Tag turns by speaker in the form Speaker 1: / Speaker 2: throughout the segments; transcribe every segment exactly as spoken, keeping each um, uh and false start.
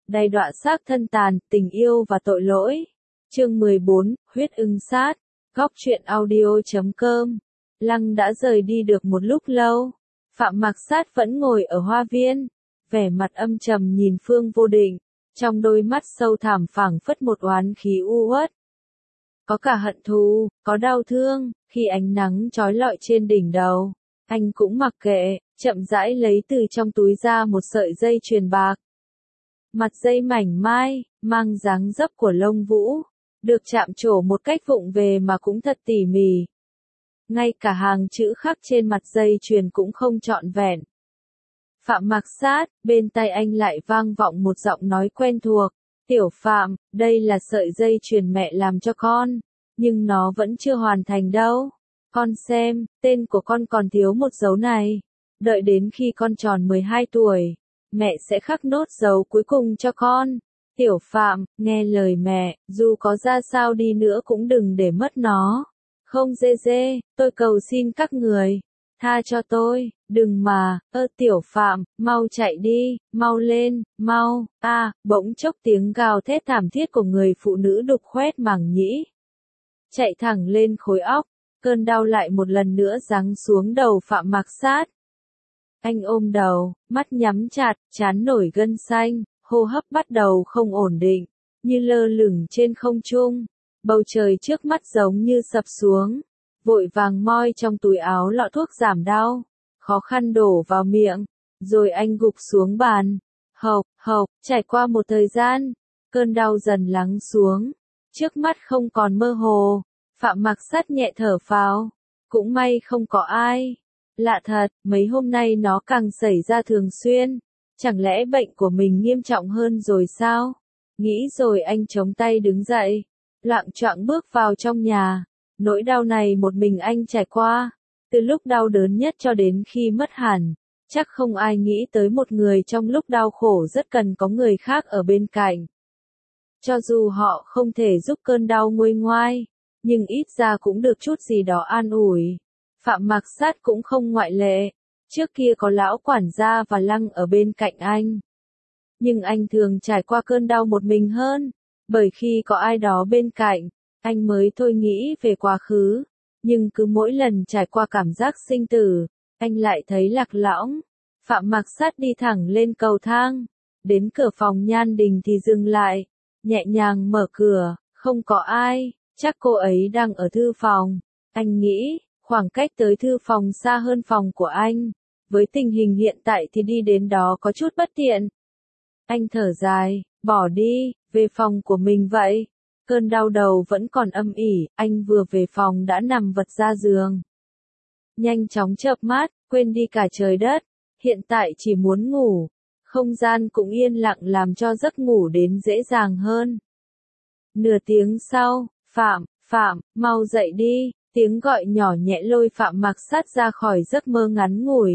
Speaker 1: Đầy đọa xác thân tàn, tình yêu và tội lỗi. Chương mười bốn, huyết ưng sát. Góc truyện audio chấm com. Lăng đã rời đi được một lúc lâu. Phạm Mạc Sát vẫn ngồi ở hoa viên, vẻ mặt âm trầm nhìn Phương Vô Định, trong đôi mắt sâu thẳm phảng phất một oán khí u uất. Có cả hận thù, có đau thương, khi ánh nắng chói lọi trên đỉnh đầu, anh cũng mặc kệ, chậm rãi lấy từ trong túi ra một sợi dây chuyền bạc. Mặt dây mảnh mai, mang dáng dấp của lông vũ, được chạm trổ một cách vụng về mà cũng thật tỉ mỉ. Ngay cả hàng chữ khắc trên mặt dây chuyền cũng không trọn vẹn. Phạm Mạc Sát, bên tai anh lại vang vọng một giọng nói quen thuộc. Tiểu Phạm, đây là sợi dây chuyền mẹ làm cho con, nhưng nó vẫn chưa hoàn thành đâu. Con xem, tên của con còn thiếu một dấu này. Đợi đến khi con tròn mười hai tuổi, mẹ sẽ khắc nốt dấu cuối cùng cho con. Tiểu Phạm, nghe lời mẹ, dù có ra sao đi nữa cũng đừng để mất nó. Không dê dê, tôi cầu xin các người, tha cho tôi, đừng mà, ơ Tiểu Phạm, mau chạy đi, mau lên, mau, a, à, bỗng chốc tiếng gào thét thảm thiết của người phụ nữ đục khoét màng nhĩ. Chạy thẳng lên khối óc, cơn đau lại một lần nữa giáng xuống đầu Phạm Mạc Sát. Anh ôm đầu, mắt nhắm chặt, trán nổi gân xanh, hô hấp bắt đầu không ổn định, như lơ lửng trên không trung. Bầu trời trước mắt giống như sập xuống, vội vàng moi trong túi áo lọ thuốc giảm đau, khó khăn đổ vào miệng, rồi anh gục xuống bàn. Hộc, hộc, trải qua một thời gian, cơn đau dần lắng xuống, trước mắt không còn mơ hồ, Phạm Mạc Sát nhẹ thở phào, cũng may không có ai. Lạ thật, mấy hôm nay nó càng xảy ra thường xuyên, chẳng lẽ bệnh của mình nghiêm trọng hơn rồi sao? Nghĩ rồi anh chống tay đứng dậy, loạng choạng bước vào trong nhà. Nỗi đau này một mình anh trải qua, từ lúc đau đớn nhất cho đến khi mất hẳn. Chắc không ai nghĩ tới một người trong lúc đau khổ rất cần có người khác ở bên cạnh. Cho dù họ không thể giúp cơn đau nguôi ngoai, nhưng ít ra cũng được chút gì đó an ủi. Phạm Mạc Sát cũng không ngoại lệ, trước kia có lão quản gia và Lăng ở bên cạnh anh. Nhưng anh thường trải qua cơn đau một mình hơn, bởi khi có ai đó bên cạnh, anh mới thôi nghĩ về quá khứ, nhưng cứ mỗi lần trải qua cảm giác sinh tử, anh lại thấy lạc lõng. Phạm Mạc Sát đi thẳng lên cầu thang, đến cửa phòng Nhan Đình thì dừng lại, nhẹ nhàng mở cửa, không có ai, chắc cô ấy đang ở thư phòng. Anh nghĩ, khoảng cách tới thư phòng xa hơn phòng của anh, với tình hình hiện tại thì đi đến đó có chút bất tiện. Anh thở dài, bỏ đi, về phòng của mình vậy. Cơn đau đầu vẫn còn âm ỉ, anh vừa về phòng đã nằm vật ra giường. Nhanh chóng chợp mắt, quên đi cả trời đất, hiện tại chỉ muốn ngủ. Không gian cũng yên lặng làm cho giấc ngủ đến dễ dàng hơn. Nửa tiếng sau, Phạm, Phạm, mau dậy đi, tiếng gọi nhỏ nhẹ lôi Phạm Mạc Sát ra khỏi giấc mơ ngắn ngủi.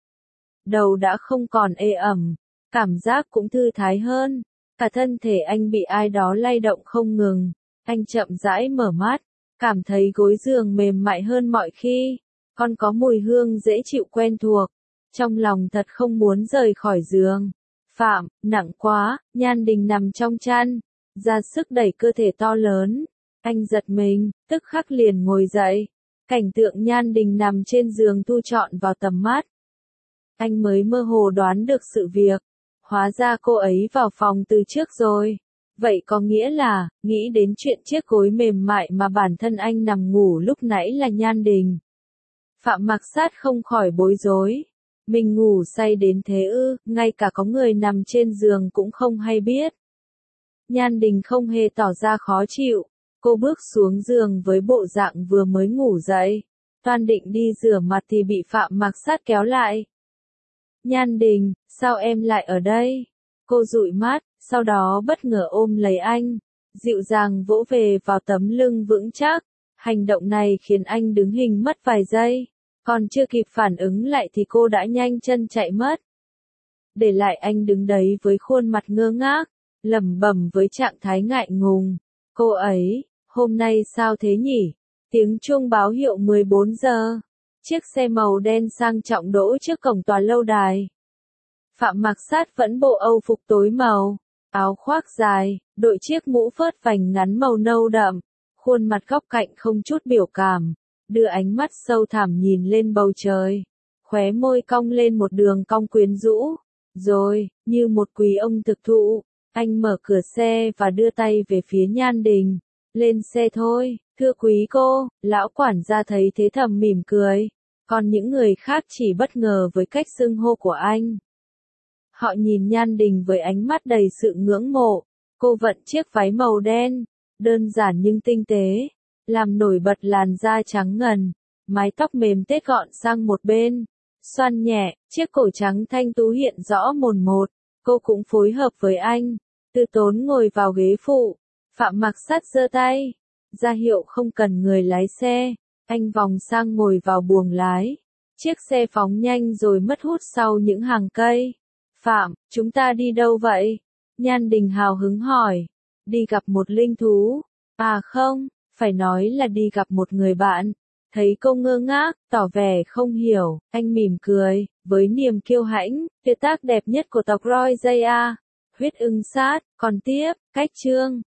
Speaker 1: Đầu đã không còn ê ẩm, cảm giác cũng thư thái hơn. Cả thân thể anh bị ai đó lay động không ngừng, anh chậm rãi mở mắt, cảm thấy gối giường mềm mại hơn mọi khi, còn có mùi hương dễ chịu quen thuộc, trong lòng thật không muốn rời khỏi giường. Phạm, nặng quá, Nhan Đình nằm trong chăn, ra sức đẩy cơ thể to lớn, anh giật mình, tức khắc liền ngồi dậy, cảnh tượng Nhan Đình nằm trên giường thu trọn vào tầm mắt. Anh mới mơ hồ đoán được sự việc. Hóa ra cô ấy vào phòng từ trước rồi. Vậy có nghĩa là, nghĩ đến chuyện chiếc gối mềm mại mà bản thân anh nằm ngủ lúc nãy là Nhan Đình. Phạm Mạc Sát không khỏi bối rối. Mình ngủ say đến thế ư, ngay cả có người nằm trên giường cũng không hay biết. Nhan Đình không hề tỏ ra khó chịu. Cô bước xuống giường với bộ dạng vừa mới ngủ dậy. Toan định đi rửa mặt thì bị Phạm Mạc Sát kéo lại. Nhan Đình, sao em lại ở đây? Cô dụi mắt, sau đó bất ngờ ôm lấy anh, dịu dàng vỗ về vào tấm lưng vững chắc. Hành động này khiến anh đứng hình mất vài giây, còn chưa kịp phản ứng lại thì cô đã nhanh chân chạy mất. Để lại anh đứng đấy với khuôn mặt ngơ ngác, lẩm bẩm với trạng thái ngại ngùng. Cô ấy, hôm nay sao thế nhỉ? Tiếng chuông báo hiệu mười bốn giờ. Chiếc xe màu đen sang trọng đỗ trước cổng tòa lâu đài. Phạm Mạc Sát vẫn bộ âu phục tối màu, áo khoác dài, đội chiếc mũ phớt vành ngắn màu nâu đậm, khuôn mặt góc cạnh không chút biểu cảm, đưa ánh mắt sâu thẳm nhìn lên bầu trời, khóe môi cong lên một đường cong quyến rũ, rồi, như một quý ông thực thụ, anh mở cửa xe và đưa tay về phía Nhan Đình, lên xe thôi, thưa quý cô, lão quản gia thấy thế thầm mỉm cười, còn những người khác chỉ bất ngờ với cách xưng hô của anh. Họ nhìn Nhan Đình với ánh mắt đầy sự ngưỡng mộ, cô vận chiếc váy màu đen, đơn giản nhưng tinh tế, làm nổi bật làn da trắng ngần, mái tóc mềm tết gọn sang một bên, xoăn nhẹ, chiếc cổ trắng thanh tú hiện rõ mồn một, cô cũng phối hợp với anh, từ tốn ngồi vào ghế phụ, Phạm Mặc Sắt giơ tay, ra hiệu không cần người lái xe, anh vòng sang ngồi vào buồng lái, chiếc xe phóng nhanh rồi mất hút sau những hàng cây. Phạm, chúng ta đi đâu vậy? Nhan Đình hào hứng hỏi. Đi gặp một linh thú. À không, phải nói là đi gặp một người bạn. Thấy cô ngơ ngác, tỏ vẻ không hiểu, anh mỉm cười, với niềm kiêu hãnh, tuyệt tác đẹp nhất của tộc Roi Jaya. Huyết ưng sát, còn tiếp, cách chương.